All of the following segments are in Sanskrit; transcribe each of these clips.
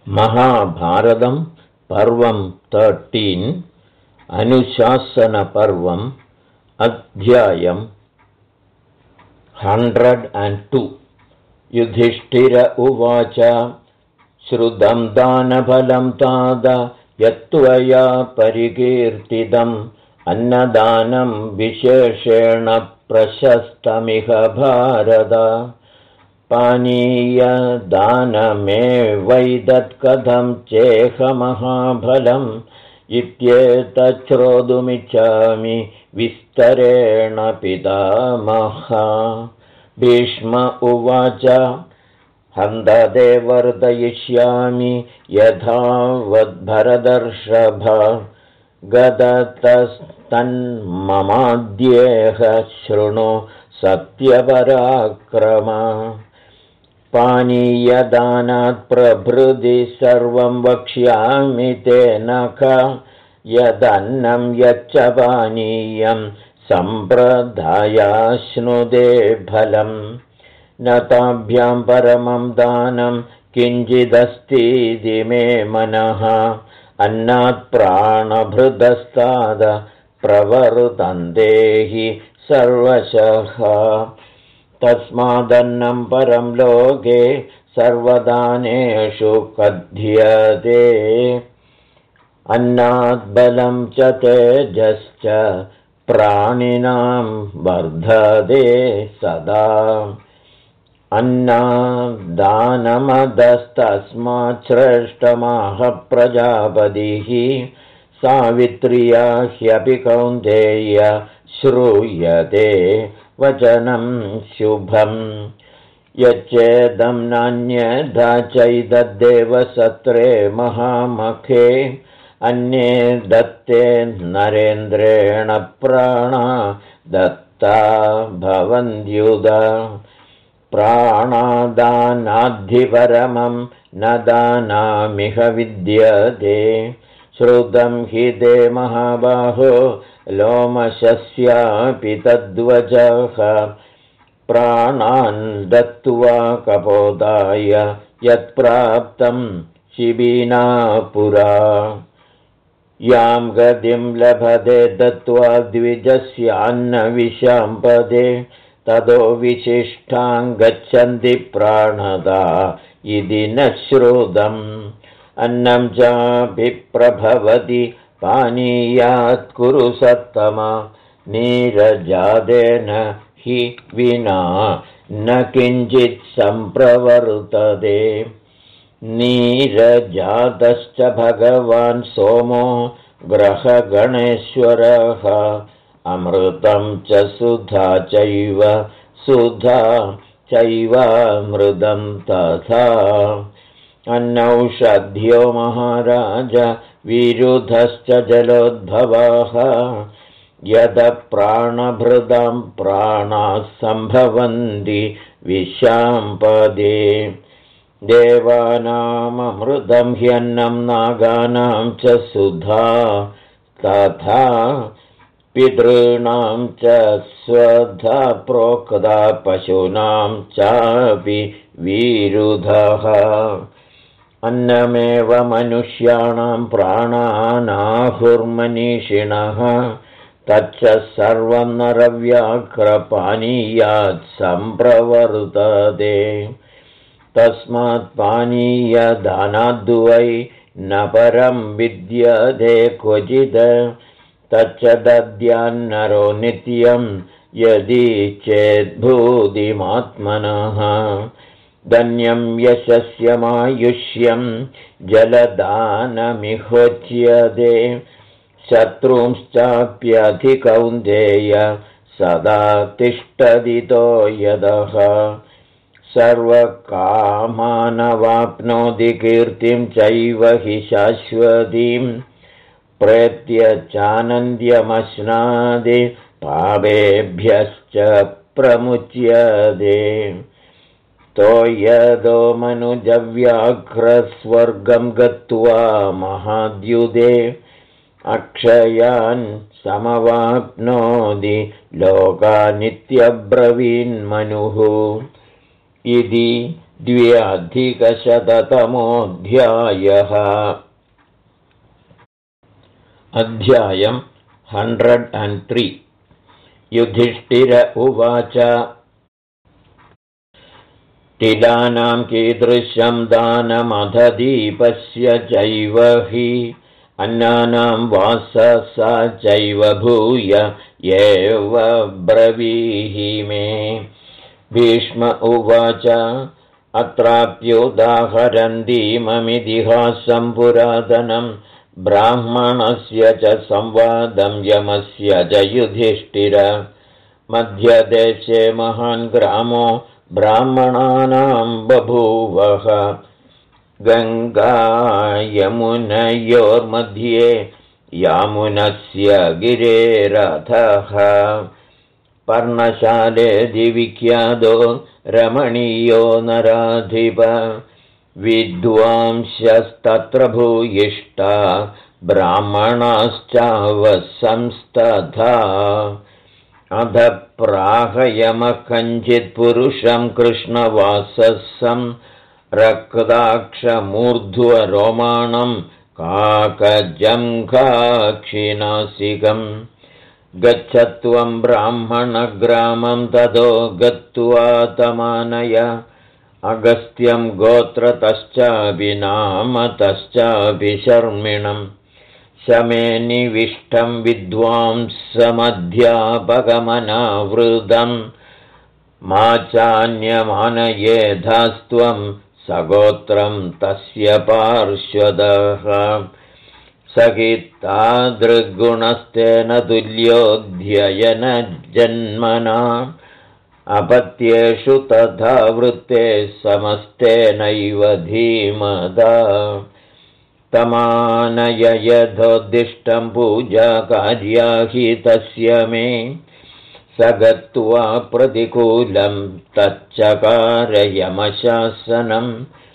महाभारतं पर्वं 13 अनुशासनपर्वम् अध्यायम् 102 युधिष्ठिर उवाच श्रुतं दानफलं ताद यत्त्वया परिकीर्तितम् अन्नदानं विशेषेण प्रशस्तमिह भारत पानीयदानमेवैतत्कथं चेहमहाफलम् इत्येतच्छ्रोतुमिच्छामि विस्तरेण पितामह। भीष्म उवाच हन्तते वर्धयिष्यामि यथावद्भरतर्षभ गदतस्तन्ममाद्येह शृणु सत्यपराक्रम पानीयदानात् प्रभृति सर्वं वक्ष्यामि तेन यदन्नं यच्च पानीयं सम्प्रदायाश्नुदे फलम् न ताभ्यां परमं दानं किञ्चिदस्तीति मे मनः अन्नात् प्राणभृतस्ताद प्रवर्तन्ते हि सर्वशः तस्मादन्नं परं लोके सर्वदानेषु कथ्यते अन्नात् बलं च तेजश्च प्राणिनां वर्धते सदा अन्नादानमदस्तस्मात् श्रेष्ठमाह प्रजापतिः सावित्र्या ह्यपि कौन्तेय श्रूयते वचनं शुभम् यच्चेदं नान्यथा चैतद्देव सत्रे महामखे अन्ये दत्ते नरेन्द्रेण प्राणा दत्ता भवन्त्युद प्राणादानाद्धिपरमं न दानामिह विद्यते श्रुतं हि ते महाबाहो लोमशस्यापि तद्वचः प्राणान् दत्त्वा कपोदाय यत्प्राप्तं शिबिना पुरा यां गतिं लभते दत्त्वा द्विजस्यान्नविशाम्पदे ततो विशिष्टां गच्छन्ति प्राणदा इति न श्रुतम् अन्नं चाभिप्रभवति पानीयात् कुरु सत्तमा नीरजादेन हि विना न किञ्चित् सम्प्रवर्तते नीरजातश्च भगवान् सोमो ग्रहगणेश्वरः अमृतं च सुधा चैवामृतं तथा अन्नौषध्यो महाराज विरुधश्च जलोद्भवाः यद प्राणभृतां प्राणाः सम्भवन्ति विशाम्पदे देवानाममृतं ह्यन्नं नागानां च सुधा तथा पितॄणां च स्वधा प्रोक्ता पशूनां चापि विरुधः अन्नमेव मनुष्याणां प्राणानाहुर्मनीषिणः तच्च सर्वं नरव्याघ्रपानीयात् सम्प्रवर्तते तस्मात् पानीयदानाद्वै न परं विद्यते क्वचित् तच्च दद्यान्नरो नित्यं यदि चेद्भूतिमात्मनः धन्यं यशस्यमायुष्यं जलदानमिहोच्यते शत्रूंश्चाप्यधिकौन्तेय सदा तिष्ठदितो यदः सर्वकामानवाप्नोति कीर्तिं चैव हि शाश्वतीं प्रेत्य चानन्द्यमश्नादि पापेभ्यश्च प्रमुच्यते तो यदो मनुजव्याघ्रस्वर्गं गत्वा महाद्युदे अक्षयान् समवाप्नोति लोकानित्यब्रवीन्मनुः इति 2,000 अध्यायम् 103 युधिष्ठिर उवाच तिलानां कीदृशं दानमधदीपस्य चैव हि अन्नानां वाससा चैव भूय एव ब्रवीहि मे। भीष्म उवाच अत्राप्युदाहरन्तीममितिहासं पुरातनं ब्राह्मणस्य च संवादं यमस्य च युधिष्ठिर। मध्यदेशे महान् ग्रामो ब्राह्मणानां बभूवः गङ्गायमुनयोर्मध्ये यामुनस्य गिरेरथः पर्णशालेति विख्यातो रमणीयो नराधिप विद्वांसस्तत्र भूयिष्ठा ब्राह्मणाश्चावसंस्तथा अध प्राहयमकञ्चित्पुरुषं कृष्णवाससं रक्ताक्षमूर्ध्वरोमाणं काकजङ्घाक्षिनासिकम् गच्छत्वं ब्राह्मणग्रामं ततो गत्वा तमानय अगस्त्यं गोत्रतश्चापि नामतश्चापि शर्मिणम् शमेनिविष्टं विद्वांसमध्यापकमनावृतं मा चान्यमानयेधास्त्वं सगोत्रं तस्य पार्श्वदः सहितादृगुणस्तेन तुल्योऽध्ययनजन्मना अपत्येषु तथा वृत्ते समस्तेनैव धीमदा तमानय यथोद्दिष्टं पूजाकार्या हि तस्य मे स गत्वा प्रतिकूलं तच्चकारयमशासनं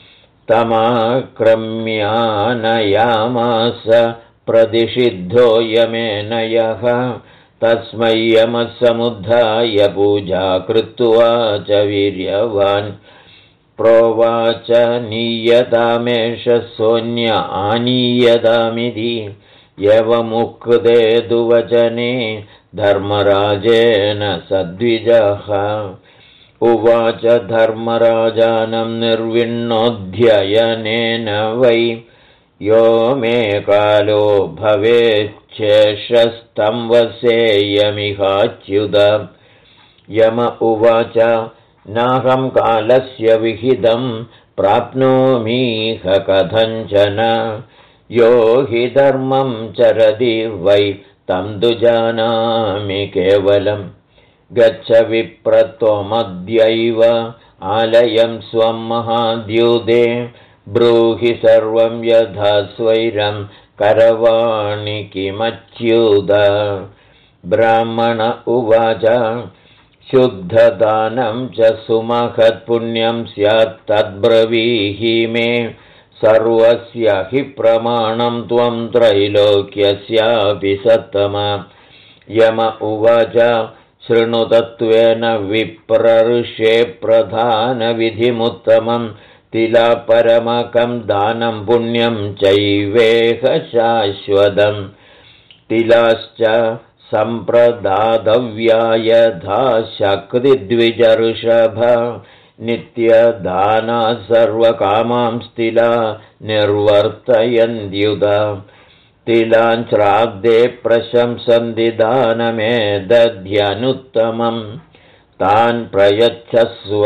तमाक्रम्यानयामास प्रतिषिद्धो यमेन यः तस्मै यमसमुद्धाय पूजा कृत्वा च वीर्यवान् प्रोवाच नीयतामेष सोऽन्य आनीयतामिति एवमुक्ते दुवचने धर्मराजेन सद्विजः उवाच धर्मराजानं निर्विण्णोऽध्ययनेन वै यो मे कालो भवेच्छेषस्तं वसेयमिहाच्युत यम उवाच नाहं कालस्य विहितं प्राप्नोमीह कथञ्चन यो हि धर्मं चरति वै तं तु जानामि केवलं गच्छ विप्रत्वमद्यैव आलयं स्वं महाद्युते ब्रूहि सर्वं यथा स्वैरं करवाणि किमच्युत ब्राह्मण उवाच शुद्धदानं च सुमहत्पुण्यं स्यात् तद्ब्रवीहि मे सर्वस्य हि प्रमाणं त्वं त्रैलोक्यस्यापि सत्तमा यम उवाच शृणुतत्वेन विप्रऋषे प्रधानविधिमुत्तमं तिलापरमकं दानं पुण्यं चैवेह शाश्वतं तिलाश्च सम्प्रदातव्या यथा शक्तिद्विजऋषभ नित्यदाना सर्वकामांस्तिला निर्वर्तयन्त्युत तिलान् श्राद्धे प्रशंसन्ति दानमेदध्यनुत्तमं तान् प्रयच्छस्व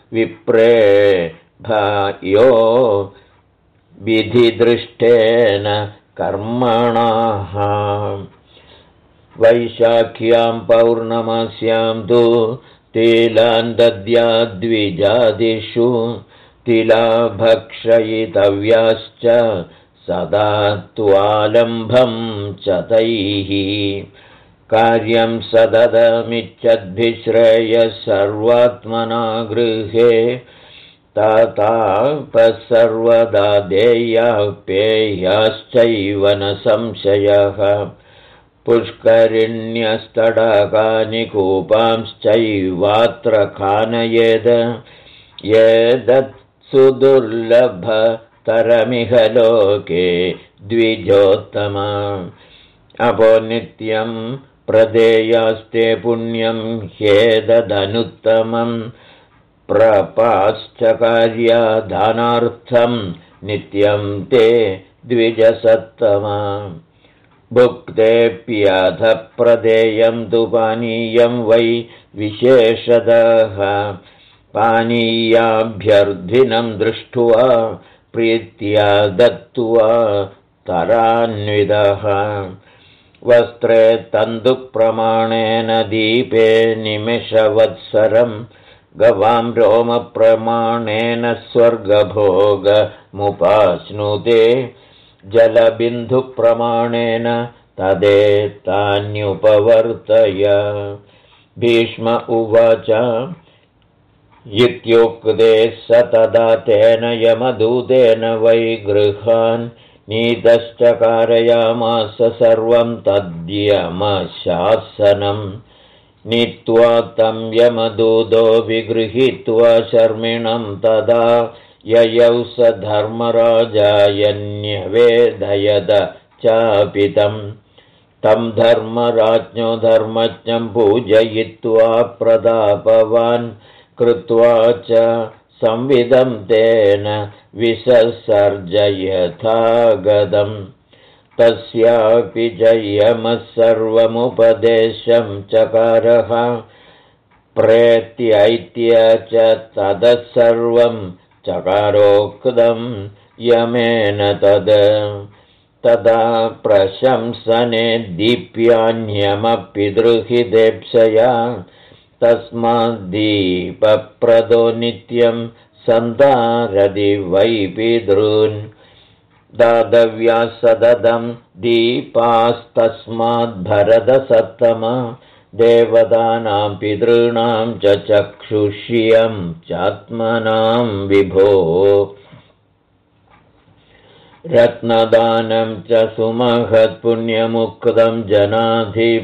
विप्रेभयो विधिदृष्टेन कर्मणाः वैशाख्यां पौर्णमास्यां तु तिलान् दद्याद्विजादिषु तिला भक्षयितव्याश्च सदा त्वालम्भं च तैः कार्यं सततमिच्छद्भिश्रेयः सर्वात्मना गृहे तातापसर्वदा देयाः पेयाश्चैव न संशयः पुष्करिण्यस्तडाकानि कूपांश्चैवात्र खानयेद येदत् सुदुर्लभतरमिह लोके द्विजोत्तम अपो नित्यं प्रदेयास्ते पुण्यं ह्येतदनुत्तमं प्रपाश्च कार्यादानार्थं नित्यं ते द्विजसत्तमा भुक्तेऽप्यथ प्रदेयं तु पानीयं वै विशेषतः पानीयाभ्यर्थिनं दृष्ट्वा प्रीत्या दत्त्वा तरान्वितः वस्त्रे तन्तुप्रमाणेन दीपे निमेषवत्सरं गवां रोमप्रमाणेन स्वर्गभोगमुपाश्नुते जलबिन्दुप्रमाणेन तदेतान्युपवर्तय भीष्म उवाच इत्युक्ते स तदा तेन यमदूतेन वै गृहान् नीतश्च कारयामास सर्वं तद्यमशासनं नीत्वा तं यमदूतो विगृहीत्वा शर्मिणं तदा ययौ स धर्मराजायन्यवेदयद चापितं तं धर्मराज्ञो धर्मज्ञं पूजयित्वा प्रतापवान् कृत्वा च संविदं तेन विससर्जयथागतं तस्यापि जयमः सर्वमुपदेशं चकारः प्रेत्यैत्य च ततः सर्वं चकारोक्तं यमेन तदा प्रशंसने दीप्यान्यमपितृहितेप्सया तस्माद्दीपप्रदो नित्यं सन्धारति वै पितॄन् दातव्या सततं दीपास्तस्माद्भरतसत्तम देवतानां पितॄणां च चक्षुष्यं चात्मनां विभो रत्नदानं च सुमहत्पुण्यमुक्तं जनाधिप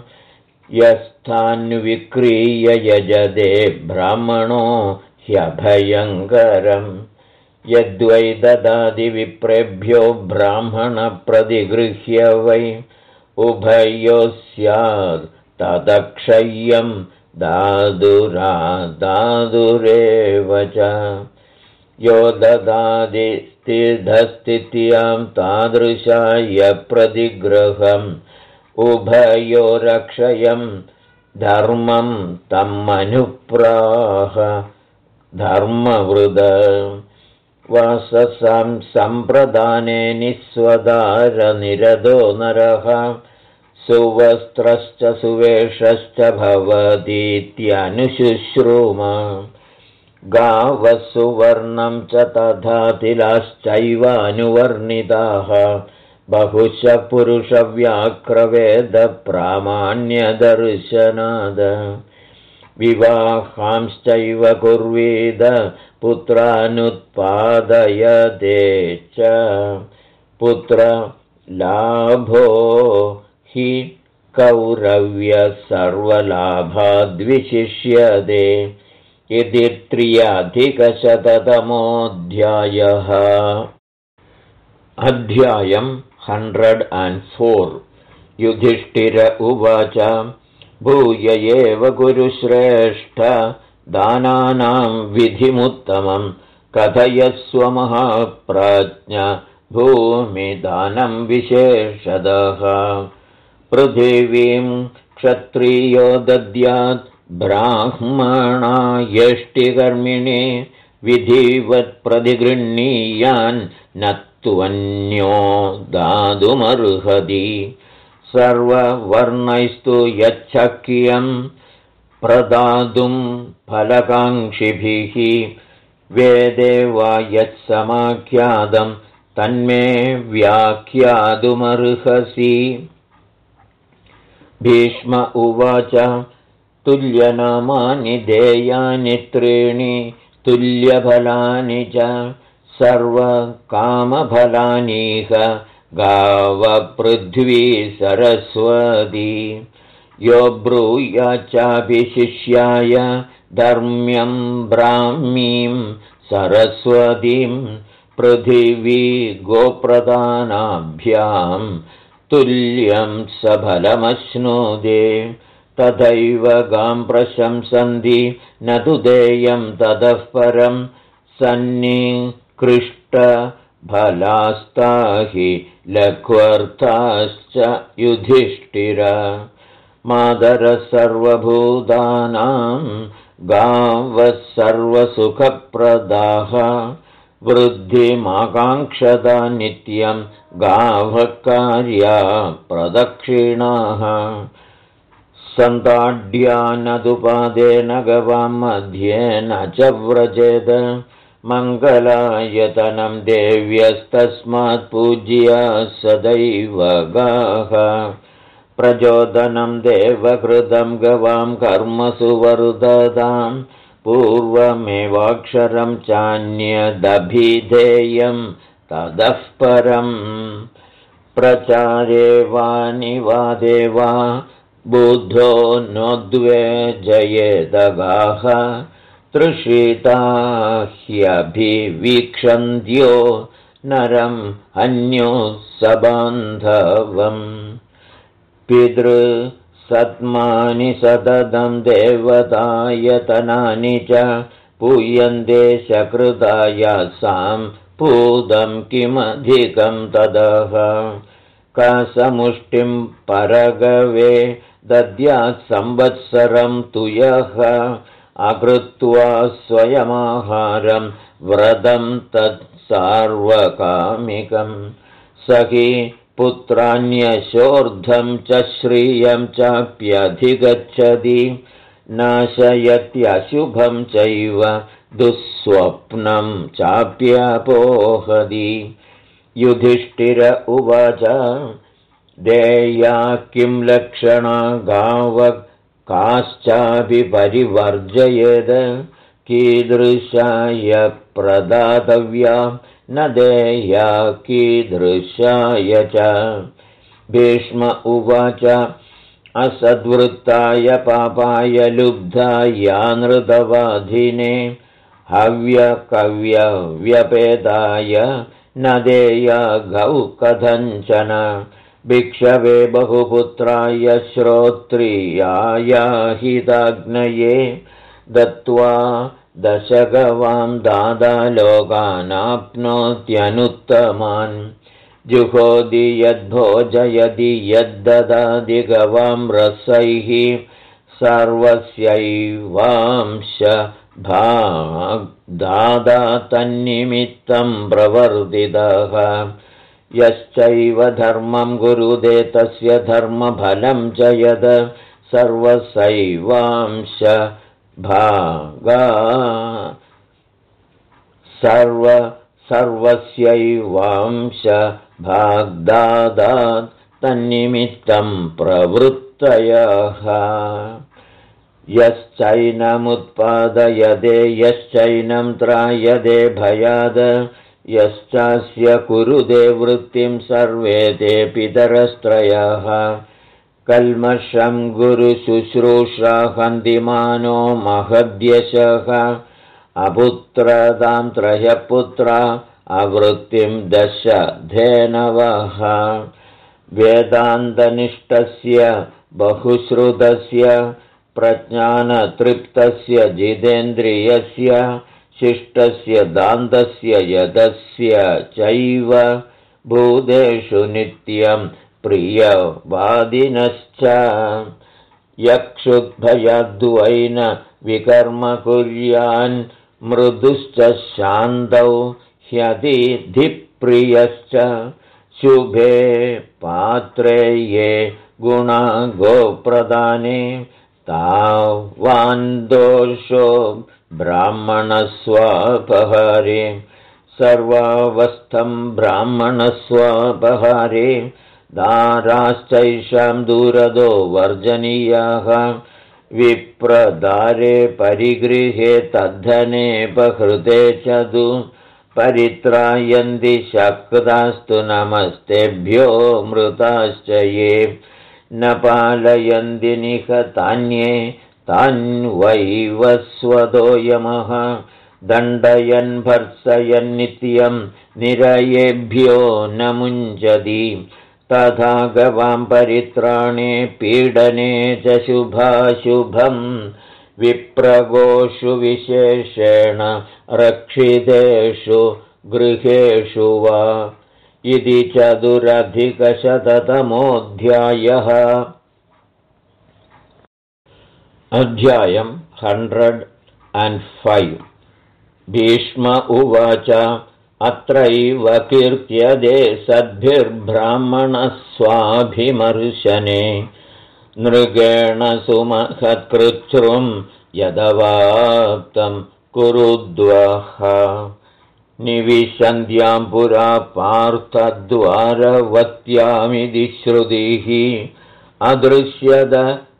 यस्थान्विक्रीय यजते ब्राह्मणो ह्यभयङ्करं यद्वै ददाति विप्रेभ्यो ब्राह्मणप्रतिगृह्य वै उभयो स्यात् तदक्षय्यं दादुरेव च यो ददाति स्थितस्थित्यां तादृशाय प्रतिग्रहम् उभयो रक्षयं धर्मं तमनुप्राह धर्मवृद वाससं सम्प्रदाने निस्वदारनिरतो नरः सुवस्त्रश्च सुवेशश्च भवतीत्यनुशुश्रूम गावः सुवर्णं च तथा तिलाश्चैवानुवर्णिताः बहुश पुरुषव्याक्रवेदप्रामाण्यदर्शनाद विवाहांश्चैव कुर्वीद पुत्रानुत्पादयते च पुत्रलाभो हि कौरव्यसर्वलाभाद्विशिष्यते इति 3अधिकशततमोऽध्यायः अध्यायम् 104 युधिष्ठिर उवाच भूय एव गुरुश्रेष्ठ दानानां विधिमुत्तमं कथयस्व महाप्राज्ञ भूमिदानं विशेषतः पृथिवीं क्षत्रियो दद्यात् ब्राह्मणा यष्टिकर्मिणे विधिवत् प्रतिगृह्णीयान् न त्वन्यो दातुमर्हति सर्ववर्णैस्तु यच्छक्यं प्रदातुं फलकाङ्क्षिभिः वेदे वा यत्समाख्यातं तन्मे व्याख्यातुमर्हसि भीष्म उवाच तुल्यनामानि देयानि त्रीणि तुल्यफलानि च सर्वकामफलानीह गावपृथ्वी सरस्वती यो ब्रूयाच्चाभिशिष्याय धर्म्यं ब्राह्मीं सरस्वतीं पृथिवी गोप्रदानाभ्यां तुल्यं सफलमश्नुदे तथैव गां प्रशंसन्ति न तु देयं ततः परं सन्निकृष्टफलास्ता हि लघ्वर्थाश्च युधिष्ठिर मातरः सर्वभूतानां गावः सर्वसुखप्रदाः वृद्धिमाकाङ्क्षता नित्यं गावः कार्या प्रदक्षिणाः सन्ताड्यानदुपादेन गवां मध्येन च व्रजेद मङ्गलायतनं देव्यस्तस्मात् पूज्या सदैव गाः प्रचोदनं देवकृतं गवां कर्मसु वरुदतां पूर्वमेवाक्षरं चान्यदभिधेयं ततः परम् प्रचारे वा निवादे वा बुद्धो नोद्वेजयेदगाः तृषिता ह्यभिवीक्षन्त्यो नरं हन्यो सबान्धवम् पितृसत्मानि सततं देवतायतनानि च पूयन्ते सकृतायासां पूतं किमधिकं ततः कसमुष्टिं परगवे दद्यात् संवत्सरं तु यः अकृत्वा स्वयमाहारं व्रतं तत्सार्वकामिकं स हि पुत्रान्यशोर्धं च श्रियं चाप्यधिगच्छति नाशयत्यशुभं चैव दुःस्वप्नं चाप्यपोहति युधिष्ठिर उवाच देया किं लक्षणा गावः काश्चाभिपरिवर्जयेद कीदृशाय प्रदातव्या न देया कीदृशाय च भीष्म उवाच असद्वृत्ताय पापाय लुब्धायानृतवाधिने हव्यकव्यव्यपेदाय न देया गौ कथञ्चन भिक्षवे बहुपुत्राय श्रोत्रियाय हिताग्नये दत्त्वा दशगवां दादा लोकानाप्नोत्यनुत्तमान् जुहोति यद्भोजयति यद्ददाति गवां रसैः सर्वस्यैवांश भाग्दादा तन्निमित्तं प्रवर्तितः यश्चैव धर्मं गुरुदे तस्य धर्मफलं च यद सर्वसैवांश भागा सर्वस्यैवांश भाग्दादात् तन्निमित्तं प्रवृत्तयः यश्चैनमुत्पादयदे यश्चैनं त्रायदे भयाद यश्चास्य कुरुदे वृत्तिं सर्वे ते पितरस्त्रयः कल्मषं गुरुशुश्रूषा हन्तिमानो महद्यशः अपुत्रतां त्रयपुत्रा अवृत्तिं दश धेनवः वेदान्तनिष्ठस्य बहुश्रुतस्य प्रज्ञानतृप्तस्य जितेन्द्रियस्य शिष्टस्य दान्तस्य यदस्य चैव भूतेषु नित्यं प्रियवादिनश्च यक्षुद्भयाद्वैन विकर्म कुर्यान् मृदुश्च शान्तौ ह्यतिथिप्रियश्च शुभे पात्रे ये गुणा गोप्रदाने तावान् दोषो ब्राह्मणस्वापहारे सर्वावस्थं ब्राह्मणस्वापहारे दाराश्चैषां दूरदो वर्जनीयाः विप्रदारे परिगृहे तद्धनेपहृते च तु परित्रायन्ति शक्तास्तु नमस्तेभ्यो मृताश्च ये न पालयन्ति निहतान्ये तान्वैव स्वतो यमः दण्डयन् भर्त्सयन् नित्यं निरयेभ्यो न मुञ्चति तथा गवां परित्राणे पीडने च शुभाशुभं विप्रगोषु विशेषेण रक्षितेषु गृहेषु वा इति 4अधिकशततमोऽध्यायः। अध्यायं 105। भीष्म उवाच अत्रैव कीर्त्यते सद्भिर्ब्राह्मणस्वाभिमर्शने नृगेण सुमहत्कृच्छ्रुं यदवाप्तं कुरुद्वः निविशन्त्यां पुरा पार्थद्वारवत्यामिति श्रुतिः अदृश्यद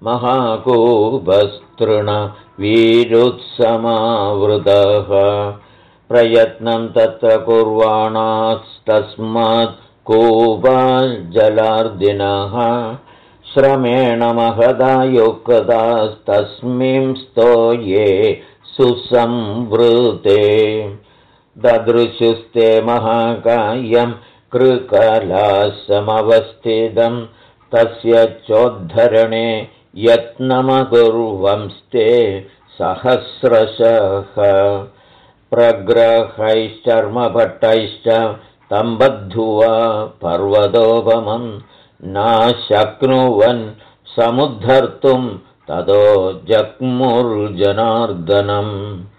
महाकूपस्तृणवीरुत्समावृतः प्रयत्नं तत्र कुर्वाणास्तस्मात् कूपाज्जलार्दिनः श्रमेण महदा युक्तास्तस्मिंस्तो ये सुसंवृते ददृशुस्ते महाकायं कृकलासमवस्थितं तस्य चोद्धरणे यत्नमकुर्वंस्ते सहस्रशः प्रग्रहैश्चर्मभट्टैश्च तं बद्ध्वा पर्वतोपमं नाशक्नुवन् समुद्धर्तुं ततो जग्मुर्जनार्दनम्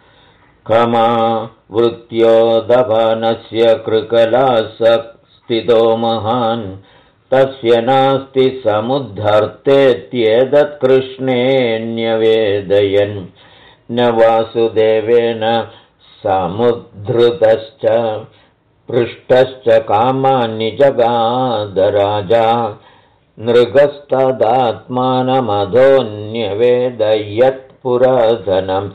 कमावृत्योदपानस्य कृकलासस्थितो महान् तस्य नास्ति समुद्धर्तेत्येतत्कृष्णे न्यवेदयन् न वासुदेवेन समुद्धृतश्च पृष्टश्च कामानि जगादराजा नृगस्तदात्मानमधोऽन्यवेदयत्पुरातनं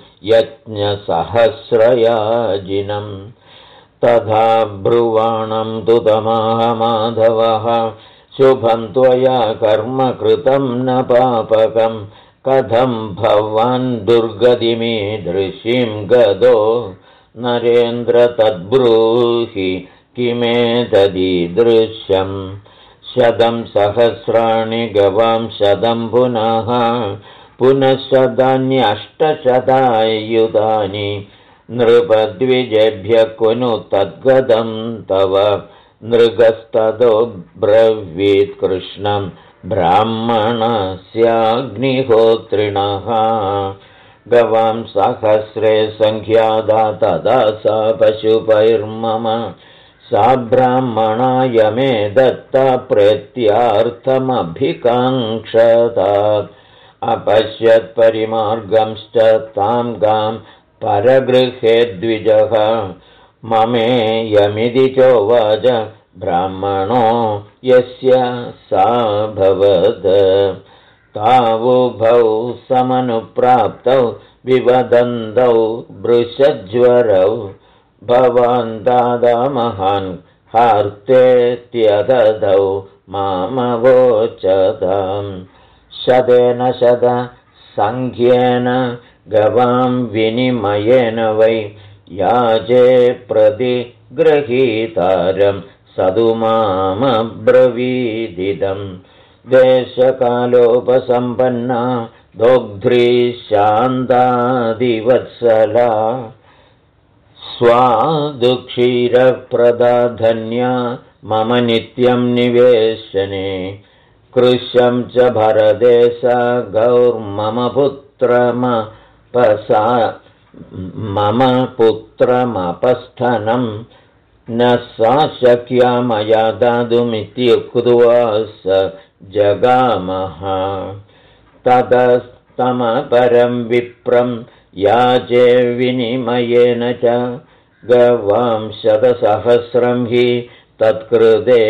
यज्ञसहस्रयाजिनं तथा ब्रुवाणं तुतमाह माधवः शुभं त्वया कर्म कृतं न पापकं कथं भवान् दुर्गतिमीदृशीं गदो नरेन्द्र तद्ब्रूहि किमेतदीदृशम् 100 सहस्राणि गवां 100 पुनः 100 नृपद्विजेभ्यः कुनु तद्गदं तव नृगस्ततो ब्रवीत् कृष्णं ब्राह्मणस्याग्निहोत्रिणः गवां सहस्रे सङ्ख्यादा तदा सा पशुपैर्मम सा ब्राह्मणाय मे दत्ता प्रेत्यार्थमभिकाङ्क्षता अपश्यत् परिमार्गंश्च तां गां परगृहे द्विजः ममेयमिति चोवाच ब्राह्मणो यस्य सा भवत् तावुभौ समनुप्राप्तौ विवदन्तौ वृषज्वरौ भवान् दादा महान् हार्तेत्यददौ मामवोचताम् 100 सङ्ख्येन गवां विनिमयेन वै याजे प्रतिगृहीतारं सदु मामब्रवीदिदम् देशकालोपसम्पन्ना दोग्ध्री शान्तादिवत्सला स्वादुक्षीरप्रदा धन्या मम नित्यं निवेशने कृशं च भरदेशा गौर्मम पुत्रमपस्थनं न सा शक्या मया दातुमित्युक्त्वा स जगामः ततस्तमपरं विप्रं याचे विनिमयेन च गवां 100 हि तत्कृते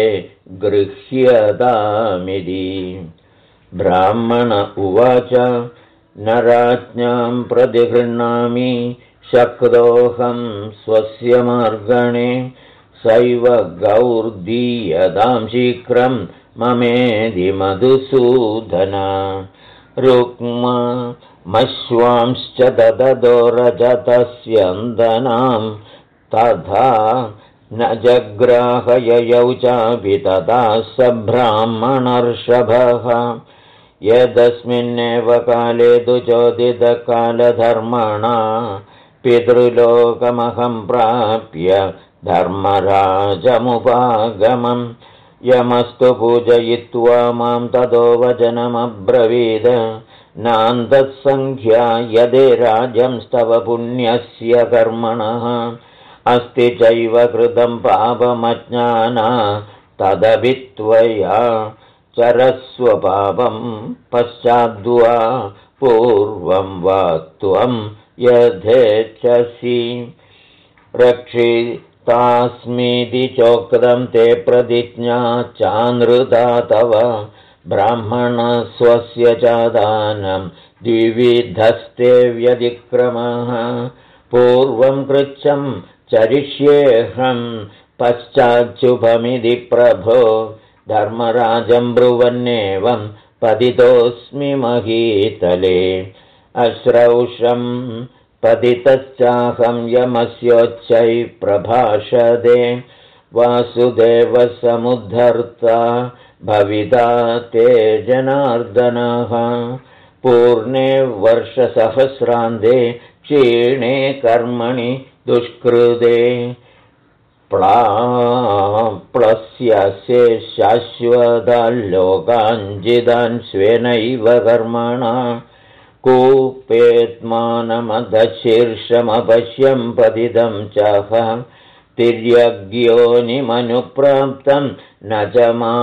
गृह्यतामिति ब्राह्मण उवाच न राज्ञां प्रतिगृह्णामि शक्तोऽहं स्वस्य मार्गणे सैव गौर्दीयतां शीघ्रं ममेधि मधुसूदना रुक्मा मश्वांश्च दददो रजतस्यन्दनां तथा न जग्राहययौ चापि तथा स ब्राह्मणर्षभः यदस्मिन्नेव काले तु चोदितकालधर्मणा पितृलोकमहं प्राप्य धर्मराजमुपागमम् यमस्तु पूजयित्वा मां ततो वचनमब्रवीद नान्तत्सङ्ख्या यदे राजंस्तव पुण्यस्य कर्मणः अस्ति चैव कृतं पापमज्ञाना तदपि त्वया चरस्व पापं पश्चाद्वा पूर्वं वा त्वं यथेच्छसि रक्षितास्मीति चोक्तं ते प्रतिज्ञा चानृता तव ब्राह्मणस्वस्य चादानं द्विविधस्ते व्यतिक्रमः पूर्वं कृच्छं चरिष्येऽहं पश्चाच्छुभमिति प्रभो धर्मराजं ब्रुवन्नेवं पतितोऽस्मि महीतले अश्रौषं पतितश्चाहं यमस्योच्चै प्रभाषदे वासुदेवसमुद्धर्ता भविता ते जनार्दनः पूर्णे वर्षसहस्रान्ते क्षीणे कर्मणि दुष्कृते प्लस्यसे शाश्वताल्लोकाञ्जिदान् स्वेनैव कर्मणा कूपेत्मानमधशीर्षमपश्यं पतितं चाह तिर्यग्योनिमनुप्राप्तं न च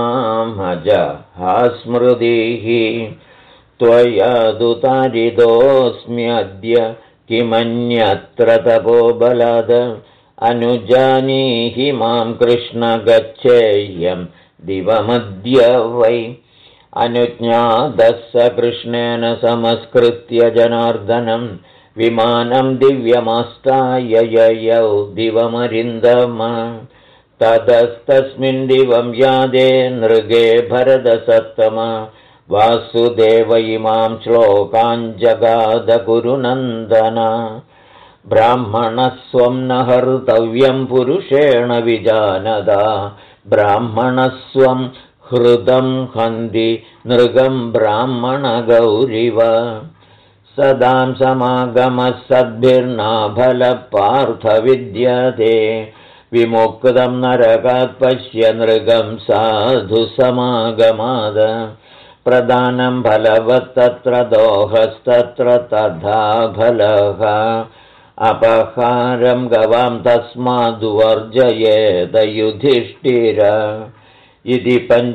मामजहास्मृतिः त्वया दुतारितोऽस्म्यद्य किमन्यत्र तपोबलाद अनुजानीहि मां कृष्ण गच्छेयं दिवमद्य वै अनुज्ञातः स कृष्णेन समस्कृत्य जनार्दनं विमानं दिव्यमास्ताय ययौ दिवमरिन्दम ततस्तस्मिन् दिवं यादे नृगे भरतसत्तम वासुदेव इमां श्लोकाञ्जगाद कुरुनन्दन ब्राह्मणस्वं न हर्तव्यं पुरुषेण विजानदा ब्राह्मणस्वं हृदं हन्ति नृगं ब्राह्मणगौरिव सदां समागमः सद्भिर्नाफलपार्थ विद्यते विमुक्तं नरकात् पश्य नृगं साधु समागमाद प्रदानं फलवत्तत्र दोहस्तत्र तथा फलः अपहारं गवां तस्माद्वर्जयेद युधिष्ठिर इति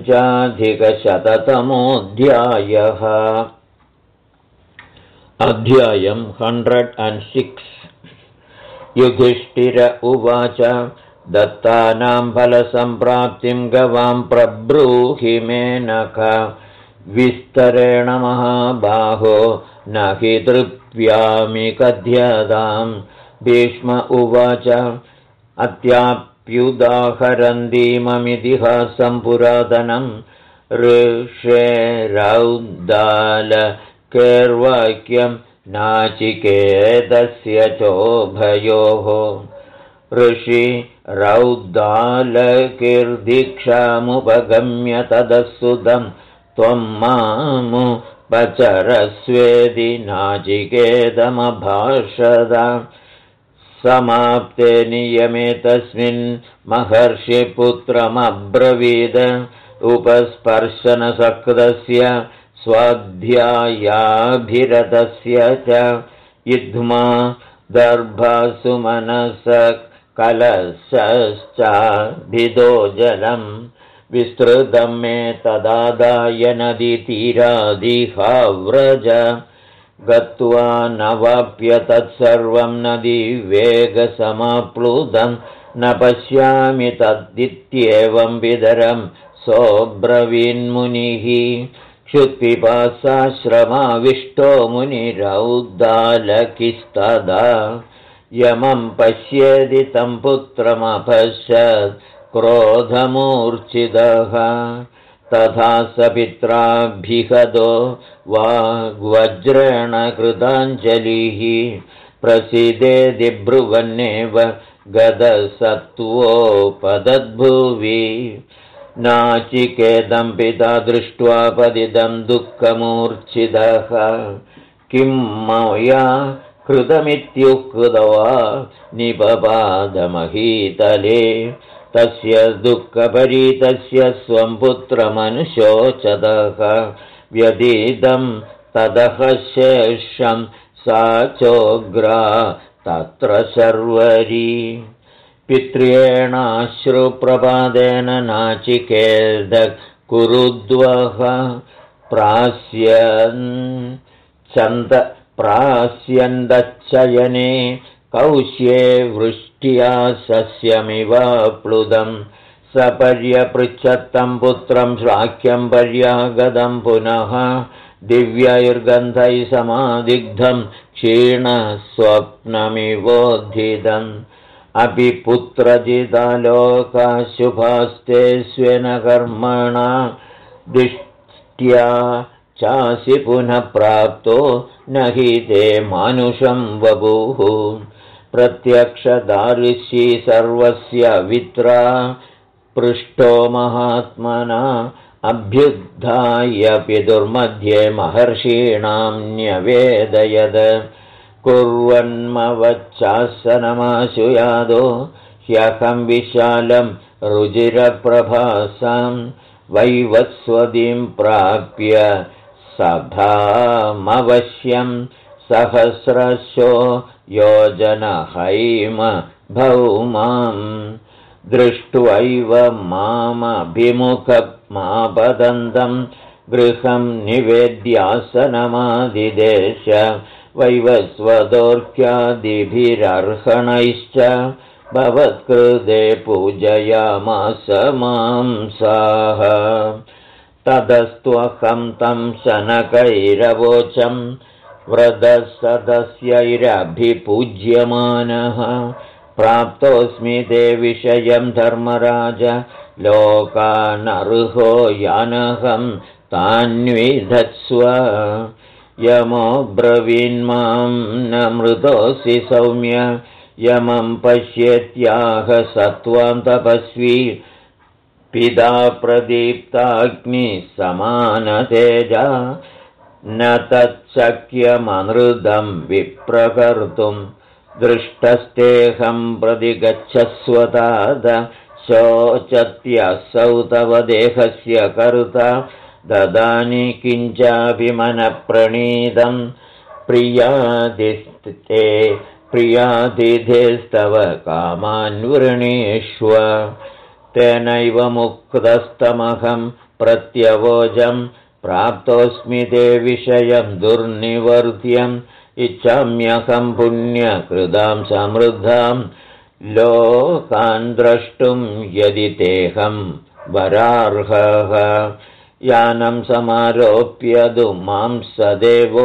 5,100तमोऽध्यायः अध्यायं 106 युधिष्ठिर उवाच दत्तानां फलसम्प्राप्तिं गवां प्रब्रूहि मेनक विस्तरेण महाबाहो न हि तृप्यामि कथ्यतां भीष्म उवाच अत्याप्युदाहरन्तीममितिहासं पुरातनं ऋषेरौद्दालकेर्वाक्यं नाचिकेतस्य चोभयोः ऋषि रौद्दालकीर्दीक्षामुपगम्य तदसुतं त्वं मामुपचरस्वेदि नाचिकेतमभाषद समाप्ते नियमे तस्मिन् महर्षिपुत्रमब्रवीद उपस्पर्शनसक्तस्य स्वाध्यायाभिरतस्य च युध्मा दर्भासुमनसकलशश्चाभिदो जलं विस्तृतं मे तदादाय नदीतीरादिहाव्रज गत्वा नवाप्य तत्सर्वं नदीवेगसमाप्लुतं न पश्यामि तदित्येवं विदरं सोऽब्रवीन्मुनिः क्षुत्पिपासाश्रमाविष्टो मुनिरौद्दालकिस्तदा यमं पश्येदि तं पुत्रमपश्यत् क्रोधमूर्च्छितः तथा स पित्राभिहतो वाग्वज्रेण कृताञ्जलिः प्रसीदेति ब्रुवन्नेव गदसत्त्वोपदद्भुवि नाचिकेदं पिता दृष्ट्वा पतितं दुःखमूर्च्छितः किं मया कृतमित्युक्त्वा निपपादमहीतले तस्य दुःखपरीतस्य स्वं पुत्रमनुशोचतः व्यतीतं ततः शेषं सा चोग्रा तत्र शर्वरी पित्र्येणाश्रुप्रपादेन नाचिकेदः कुरुद्वः प्रास्यन्दच्छयने कौश्ये वृष्ट्या सस्यमिव प्लुदं सपर्यपृच्छत्तं पुत्रं श्लाघ्यं पर्यागतं पुनः दिव्यैर्गन्धैः समादिग्धं क्षीणस्वप्नमिवोद्धितम् अपि पुत्रजितालोकाशुभास्ते स्वेन कर्मणा दिष्ट्या चासि पुनः प्राप्तो न हि ते मानुषं वपुः प्रत्यक्षदारिषि सर्वस्य वित्रा पृष्ठो महात्मना अभ्युद्धाय पितुर्मध्ये महर्षीणां न्यवेदयद कुर्वन्मवच्चासनमाशु यादो ह्यहं विशालं रुजिरप्रभासां वैवस्वतीं प्राप्य सभामवश्यं सहस्रशो योजनहैम भौमां दृष्ट्वैव मामभिमुखमापदन्तं गृहं निवेद्यासनमादिदेश वैवस्वतोऽर्घ्यादिभिरर्हणैश्च भवत्कृते पूजयामास मां साः ततस्त्वहं तं शनकैरवोचं व्रतसदस्यैरभिपूज्यमानः प्राप्तोऽस्मि ते विषयं धर्मराज लोकानर्हो यानहं तान्विधत्स्व यमो ब्रवीन्मां न मृतोऽसि सौम्य यमं पश्येत्याह सत्त्वां तपस्वी पिता प्रदीप्ताग्निसमानतेजा न तच्छक्यमनृतं विप्रकर्तुं दृष्टस्तेऽहं प्रति गच्छस्वताद शोचत्यसौ तव देहस्य कर्ता ददानि किञ्चापि मनःप्रणीतं प्रियादिस्ते प्रियातिथेस्तव कामान् वृणीष्व तेनैव मुक्तस्तमहं प्रत्यवोजं प्राप्तोऽस्मि ते विषयं दुर्निवर्त्यम् इच्छाम्यहं पुण्यकृतां समृद्धां लोकान् द्रष्टुं यदि तेऽहं वरार्हः यानं समारोप्य मां सदेवो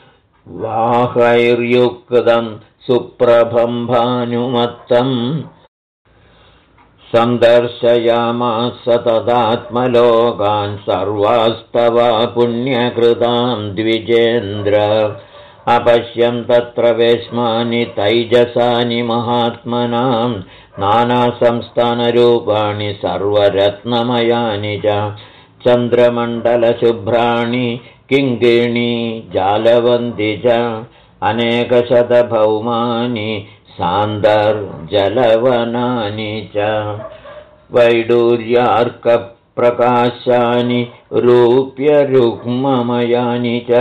वाहैर्युक्तं सुप्रभं भानुमत्तम् सन्दर्शयामास तदात्मलोकान् सर्वास्तव पुण्यकृतां द्विजेन्द्र अपश्यं तत्र वेश्मानि तैजसानि महात्मनां नानासंस्थानरूपाणि सर्वरत्नमयानि च चन्द्रमण्डलशुभ्राणि किङ्गिणी जालवन्ति च अनेकशतभौमानि सान्दर्जलवनानि च वैडूर्यार्कप्रकाशानि रूप्यरुक्ममयानि च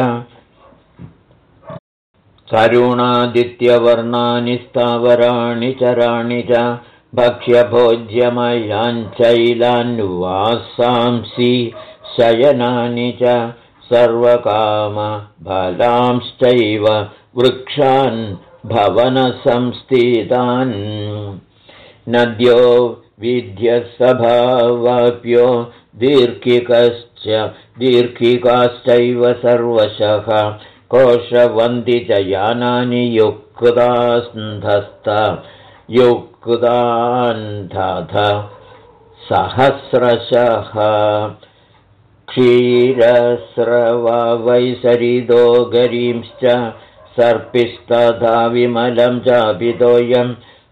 करुणादित्यवर्णानि स्थावराणि चराणि च भक्ष्यभोज्यमयाञ्चैलान्वासांसि शयनानि च सर्वकामफलांश्चैव वृक्षान् भवनसंस्थितान् नद्यो विद्यसभावाप्यो दीर्घिकाश्चैव सर्वशः कोशवन्ति च यानानि युक्तान्धथ सहस्रशः क्षीरस्रवा वैसरिदो गरींश्च सर्पिस्तथा विमलं चापितोऽयं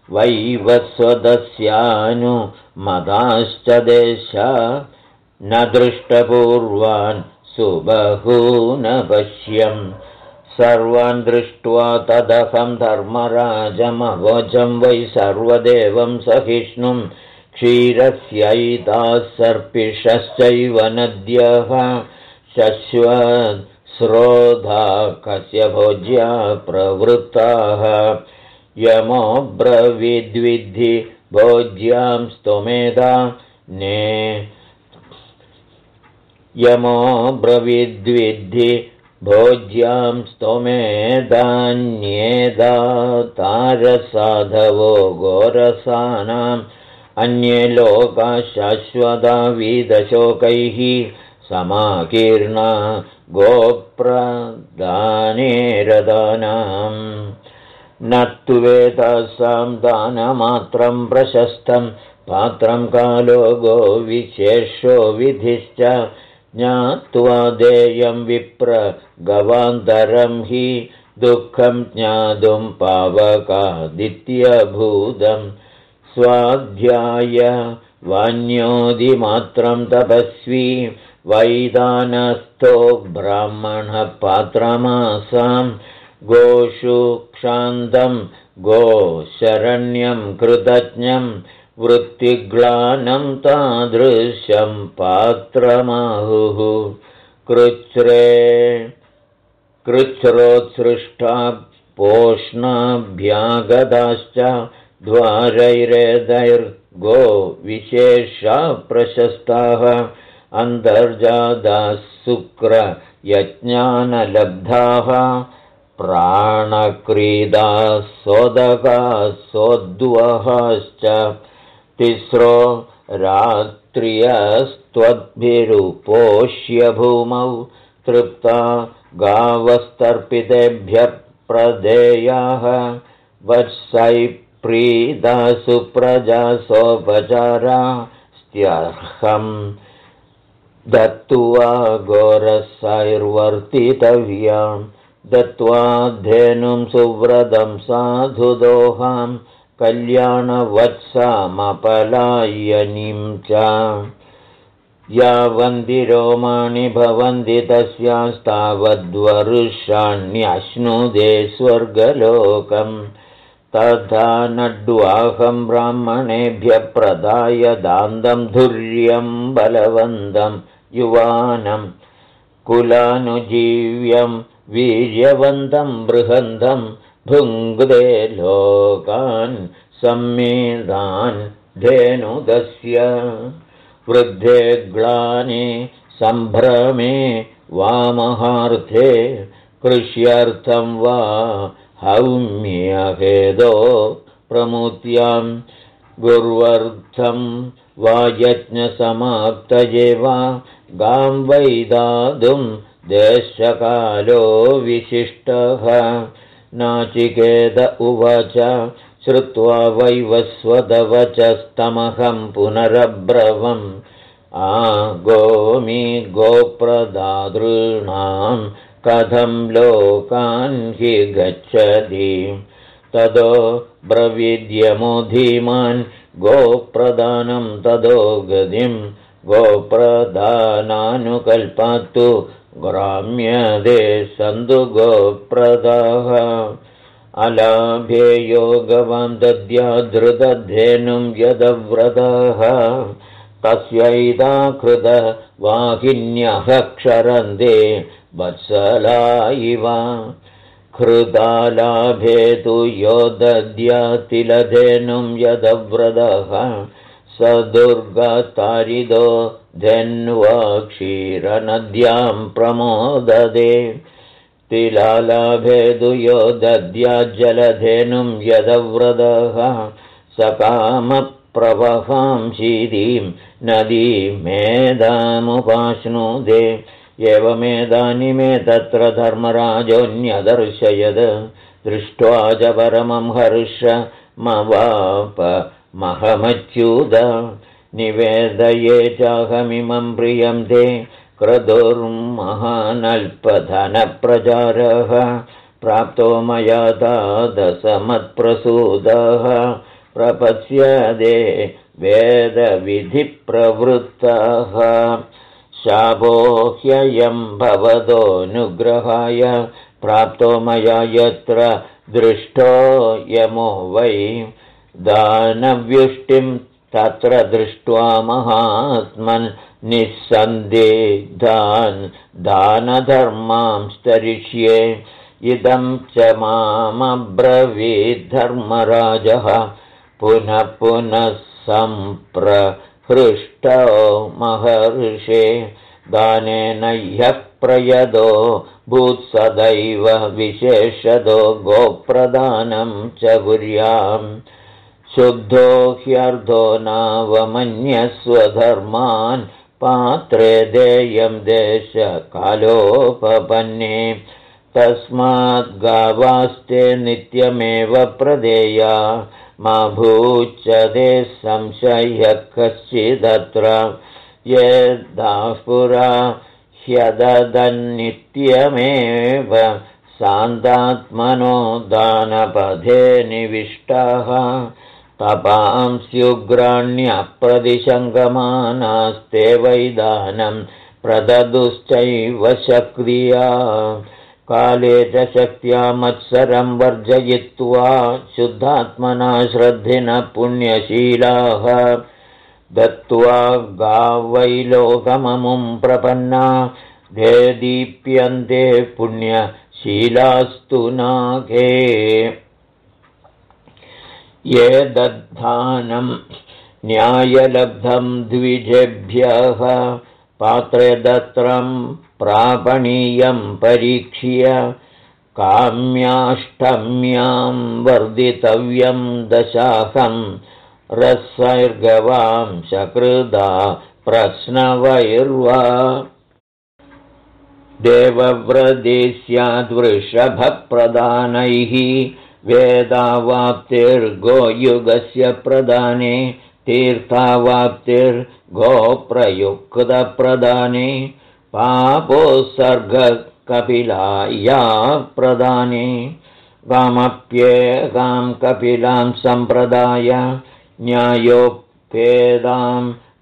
वैवस्वदस्यानुमदाश्च देशा न दृष्टपूर्वान् सुबहून पश्यम् सर्वान् दृष्ट्वा तदहं धर्मराजमवोचं वै सर्वदेवं सहिष्णुं क्षीरस्यैताः सर्पिषश्चैव नद्यः शश्वत्स्रोधा कस्य भोज्या प्रवृत्ताः यमो ब्रवीद्विद्धि भोज्यां स्तोमेधा ने यमो ब्रवीद्विद्धि भोज्यां स्तोमेधान्येदातारसाधवो गोरसानाम् अन्ये लोकाः शाश्वता वीदशोकैः समाकीर्णा गोप्रदानेरदानाम् न तु वेदासां दानमात्रं प्रशस्तं पात्रं कालो गोविशेषो विधिश्च ज्ञात्वा देयं विप्र गवान्तरं हि दुःखं ज्ञातुं पावकादित्यभूतम् स्वाध्याय वान्योदिमात्रं तपस्वी वैदानस्थो ब्राह्मणपात्रमासां गोषु क्षान्तं गोशरण्यं कृतज्ञं वृत्तिग्लानं तादृशं पात्रमाहुः कृच्छ्रोत्सृष्टा पोष्णाभ्यागताश्च द्वारैरेदैर्गो विशेषा प्रशस्ताः अन्तर्जाताः शुक्रयज्ञानलब्धाः प्राणक्रीडाः सोदकाः सोद्वहाश्च तिस्रो रात्र्यस्त्वद्भिरुपोष्य भूमौ तृप्ता गावस्तर्पितेभ्यः प्रदेयाः वत्सै प्रीदा सुप्रजा सोपचारा स्त्यर्हं दत्त्वा गोरसैर्वर्तितव्यां दत्त्वा धेनुं सुव्रतं साधुदोहां कल्याणवत्सामपलायनीं च यावन्ति रोमाणि भवन्ति तस्यास्तावद्वर्षाण्यश्नुदे स्वर्गलोकम् तथा नड्वाहं ब्राह्मणेभ्यः प्रदाय दान्तं धुर्यं बलवन्तं युवानं कुलानुजीव्यं वीर्यवन्तं बृहन्तं भुङ्क्ते लोकान् सम्मेदान् धेनुदस्य वृद्धे ग्लाने सम्भ्रमे वा महार्थे कृष्यर्थं वा हौम्यहेदो प्रमुत्यां गुर्वर्थं वा यज्ञसमाप्तये वा गां वै दातुं देशकालो विशिष्टः नाचिकेत उवाच श्रुत्वा वैवस्वतवचस्तमहं पुनरब्रवम् आगोमि गोप्रदातॄणां कथं लोकान् हि गच्छति ततो ब्रवीद्यमो धीमान् गोप्रदानं ततो गतिं गोप्रदानानुकल्पात्तु ग्राम्यदे सन्तु गोप्रदाः अलाभे योगवां दद्याद्धृतधेनुं यदव्रतः तस्यैदा कृतवाहिन्यः क्षरन्ते वत्सला इव कृतालाभे तु यो दद्यातिलधेनुं यदव्रतः स दुर्गतारिदो धन्वा क्षीरनद्यां प्रमोदते तिलालाभे तु यो दद्याज्जलधेनुं यदव्रतः स कामप्रवहां शीतीं नदीमेधामुपाश्नुते एवमेदानीमे तत्र धर्मराजोऽन्यदर्शयत् दृष्ट्वा च परमं हर्षमवापमहमच्युत निवेदये चाहमिमं प्रियं ते क्रतुर्महानल्पधनप्रचारः प्राप्तो मया तादसमत्प्रसूदः प्रपत्स्यदे वेदविधिप्रवृत्तः शापो ह्ययं भवतोऽनुग्रहाय प्राप्तो मया यत्र दृष्टो यमो वै दानव्युष्टिं तत्र दृष्ट्वा महात्मन् निस्सन्देहान् दानधर्मांस्तरिष्ये इदं च मामब्रवीद्धर्मराजः पुनः पुनः सम्प्रहृष्टो महर्षे दानेन ह्यः प्रयदो भूत्सदैव विशेषदो गोप्रदानं च कुर्याम् शुद्धो ह्यर्धो नावमन्यस्वधर्मान् पात्रे देयं देशकालोपपन्ने तस्माद्गावास्ते नित्यमेव प्रदेया मा भूच्यते संशयः कश्चिदत्र यदाः पुरा ह्यददन्नित्यमेव शान्तात्मनो दानपथे निविष्टाः तपांस्युग्राण्यप्रतिशङ्गमानास्ते वैदानं प्रददुश्चैव शक्रिया काले च शक्त्या मत्सरं वर्जयित्वा शुद्धात्मना श्रद्धिनः पुण्यशीलाः दत्त्वा गावै लोकममुं प्रपन्ना दीप्यन्ते पुण्यशीलास्तु नागे ये दद्धानं न्यायलब्धं द्विजेभ्यः पात्रे दत्रं प्रापणीयं परीक्ष्य काम्याष्टम्यां वर्धितव्यं दशाहं रसैर्गवां सकृदा प्रश्नवैर्वा देवव्रते स्याद्वृषभप्रदानैः वेदावाप्तिर्गोयुगस्य प्रदाने तीर्थावाप्तिर्गोप्रयुक्तप्रदाने पापोत्सर्गकपिलाया प्रदाने गामप्येगां कपिलां सम्प्रदाय न्यायोपेदां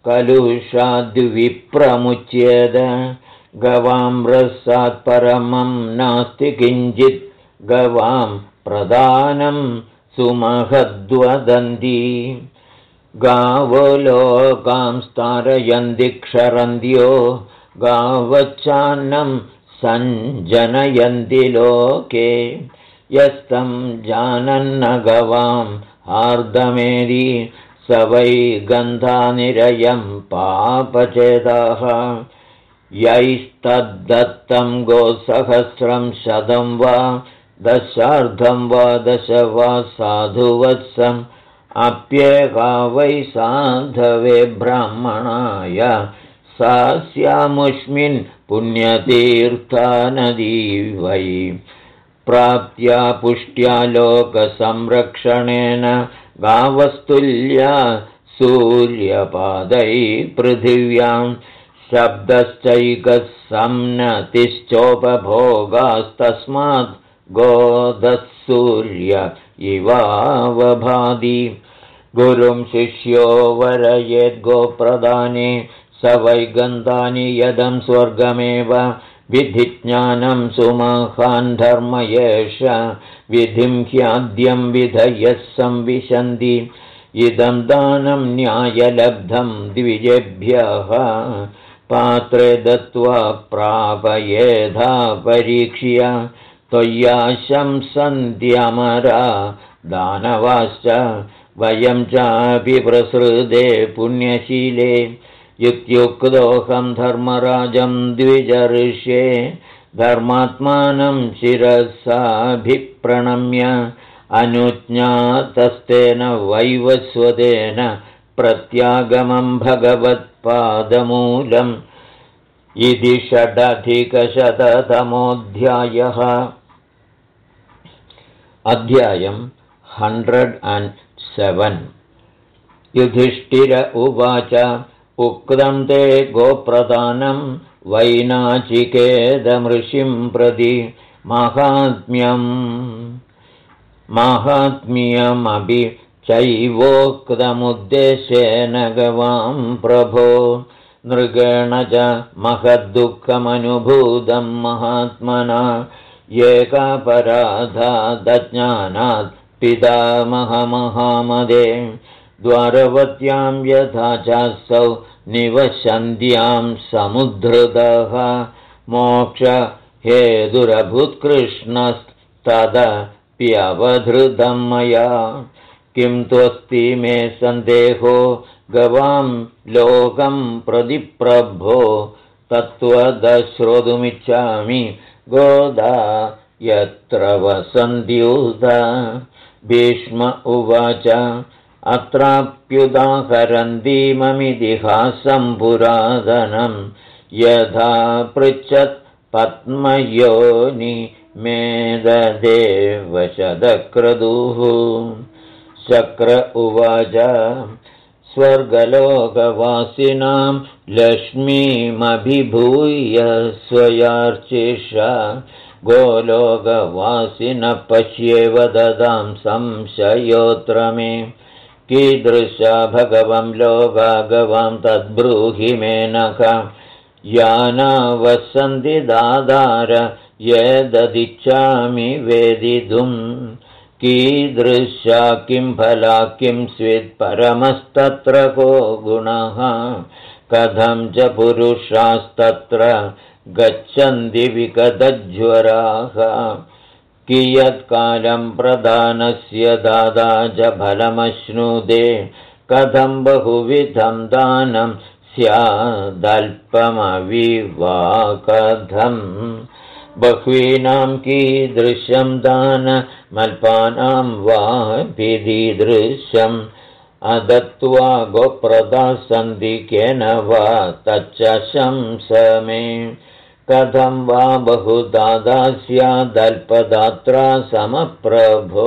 कलुषाद्विप्रमुच्येत गवां रसात् परमं नास्ति किञ्चित् गवां प्रदानं सुमहद्वदन्ति गावो लोकां स्तारयन्ति क्षरन्त्यो गावच्चान्नं सञ्जनयन्ति लोके यस्तं जानन्न गवां हार्दमेदि स वै गन्धानिरयं पापचेदाः यैस्तद्दत्तं गोसहस्रं शतं वा दशार्धं वा दश वा साधुवत्सम् अप्येका वै साधवे ब्राह्मणाय सा स्यामुष्मिन् पुण्यतीर्था नदी वै प्राप्त्या पुष्ट्या लोकसंरक्षणेन गावस्तुल्या सूर्यपादै पृथिव्यां शब्दश्चैकः सम्नतिश्चोपभोगास्तस्मात् गोदः सूर्य इवावभाति गुरुं शिष्यो वरयेद्गोप्रदाने स वै गन्धानि यदं स्वर्गमेव विधिज्ञानं सुमहान् धर्म एष विधिं ह्याद्यं विधयः संविशन्ति इदं दानं न्यायलब्धं द्विजेभ्यः पात्रे दत्त्वा प्रापयेधा परीक्ष्य त्वय्याशं सन्त्यमरा दानवाश्च वयं चापि प्रसृते पुण्यशीले इत्युक्तोऽहं धर्मराजं द्विजर्ष्ये धर्मात्मानं शिरसाभिप्रणम्य अनुज्ञातस्तेन वैवस्वतेन प्रत्यागमं भगवत्पादमूलम् इति 6अधिकशततमोऽध्यायः। अध्यायं 107। युधिष्ठिर उवाच उक्तं ते गोप्रदानं वैनाचिकेदमृषिं प्रति माहात्म्यमपि चैवोक्तमुद्देशेन गवां प्रभो नृगेण च महद्दुःखमनुभूतं महात्मना एकापराधादज्ञानात् पितामहमहामदे द्वारवत्यां यथा चासौ निवसन्त्यां समुद्धृतः मोक्षहेतुरभूत्कृष्णस्तदप्यवधृतं मया किं त्वस्ति मे सन्देहो गवां लोकं प्रति प्रभो तत्त्वदश्रोतुमिच्छामि गोदा यत्र वसन्त्युत भीष्म उवाच अत्राप्युदाहरन्तीममितिहासं पुरातनं यथा पृच्छत् पद्मयोनि मेददेवशतक्रतुः शक्र उवाच स्वर्गलोकवासिनां लक्ष्मीमभिभूय स्वयार्चिषा गोलोकवासिनः पश्येव ददां संशयोऽत्र मे कीदृशा भगवं लोका गवां तद्ब्रूहि मे नख याना वसन्ति दादार यददिच्छामि वेदितुम् कीदृशा किं फला किं स्वित् परमस्तत्र को गुणः कथं च पुरुषास्तत्र गच्छन्ति विगतज्वराः कियत्कालं प्रदानस्य दादा च फलमश्नुते कथं बहुविधं दानं स्यादल्पमविवाकथम् बह्वीनां कीदृशं दानमल्पानां वा विदीदृशम् अदत्त्वा गोप्रदा सन्ति केन वा तच्च शंसमे कथं वा बहुदादा स्यादल्पदात्रा समप्रभो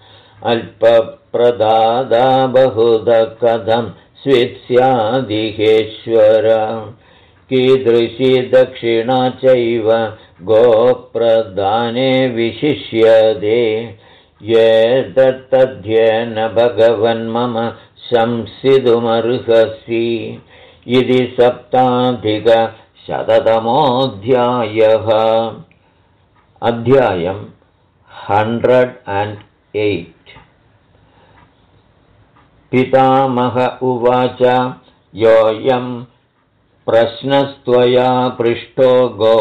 अल्पप्रदादा बहुधा कथं स्वित्स्यादिहेश्वर कीदृशी दक्षिणा चैव गोप्रदाने विशिष्यते ये तत्तध्येन भगवन्मम शंसितुमर्हसि इति 7,000 अध्यायम् 108 पितामह उवाच योऽयं प्रश्नस्त्वया पृष्टो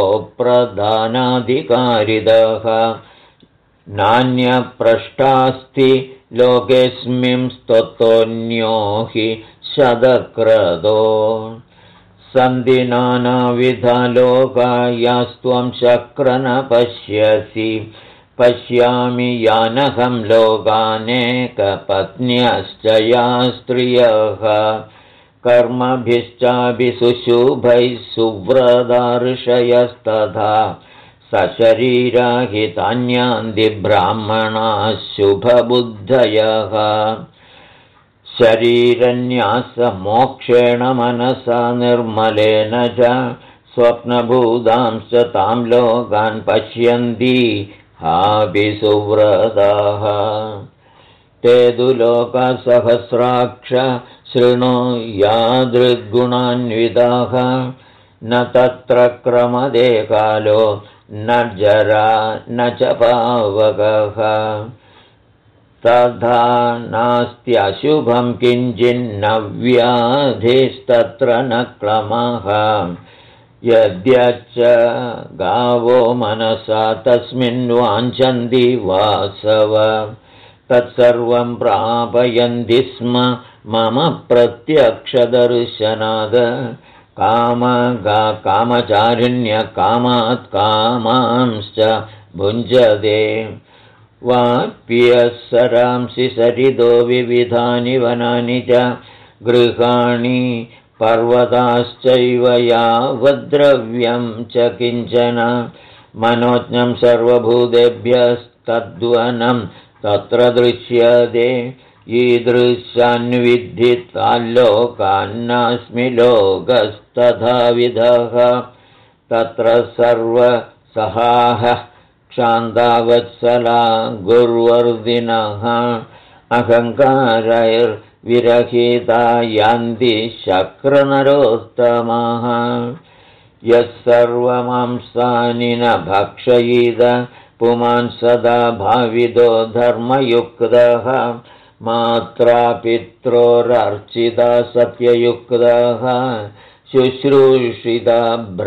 गोप्रदानाधिकारिदः नान्यप्रष्टास्ति लोकेऽस्मिन् स्तोत्रोऽन्यो हि शतक्रतो सन्ति नानाविधा लोका यास्त्वं शक्र न पश्यसि पश्यामि यानहं लोकानेकपत्न्यश्च या स्त्रियः कर्मभिश्चाभिशुशुभैः सुव्रतार्षयस्तथा सशरीरा हि तान्यान्ति ब्राह्मणाः शुभबुद्धयः शरीरन्यासमोक्षेण मनसा निर्मलेन च स्वप्नभूतांश्च तां लोकान् पश्यन्ति हाभिसुव्रताः ते तु लोकसहस्राक्ष शृणु यादृग्गुणान्विताः न तत्र क्रमदे कालो न जरा न च पावकः तथा नास्त्यशुभं किञ्चिन्न व्याधिस्तत्र न क्लमः यद्यच्च गावो मनसा तस्मिन् वाञ्छन्ति वासव तत्सर्वं प्रापयन्ति स्म मम प्रत्यक्षदर्शनाद कामचारिण्यकामात् कामांश्च भुञ्जते वाप्यसरांसि सरिदो विविधानि वनानि च गृहाणि पर्वताश्चैव यावद्द्रव्यं च किञ्चन मनोज्ञं सर्वभूतेभ्यस्तद्वनं तत्र दृश्यते ईदृशान्विद्धि ताल्लोकान्नास्मि लोकस्तथाविधः तत्र सर्वसहाः क्षान्तावत्सला गुर्वर्दिनः अहङ्कारैर्विरहिता यान्ति शक्रनरोत्तमाः यः सर्वमांसानि न भक्षयेद पुमान् सदा भाविदो धर्मयुक्तः मात्रा पित्रोरर्चिता सत्ययुक्तः शुश्रूषिता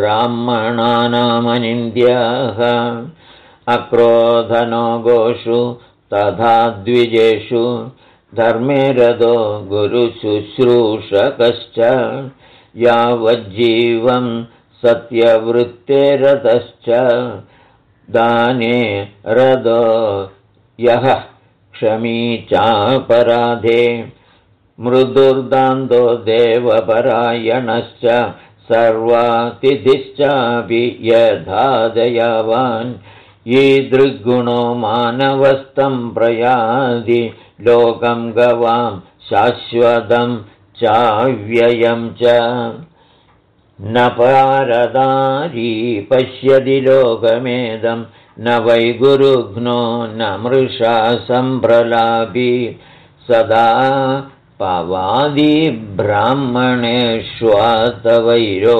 ब्राह्मणानामनिन्द्याः अक्रोधनो गोषु तथा द्विजेषु धर्मे रतो गुरुशुश्रूषकश्च यावज्जीवं सत्यवृत्तेरतश्च दाने रतो यः क्षमी चापराधे मृदुर्दान्तो देवपरायणश्च सर्वातिथिश्चापि यथा दयावान् ईदृग्गुणो मानवस्तं प्रयाति लोकं गवां शाश्वतं चाव्ययं च न पारदारी पश्यति लोकमेदं न वै गुरुघ्नो न मृषा सम्प्रलापी सदा पवादि ब्राह्मणेष्वातवैरो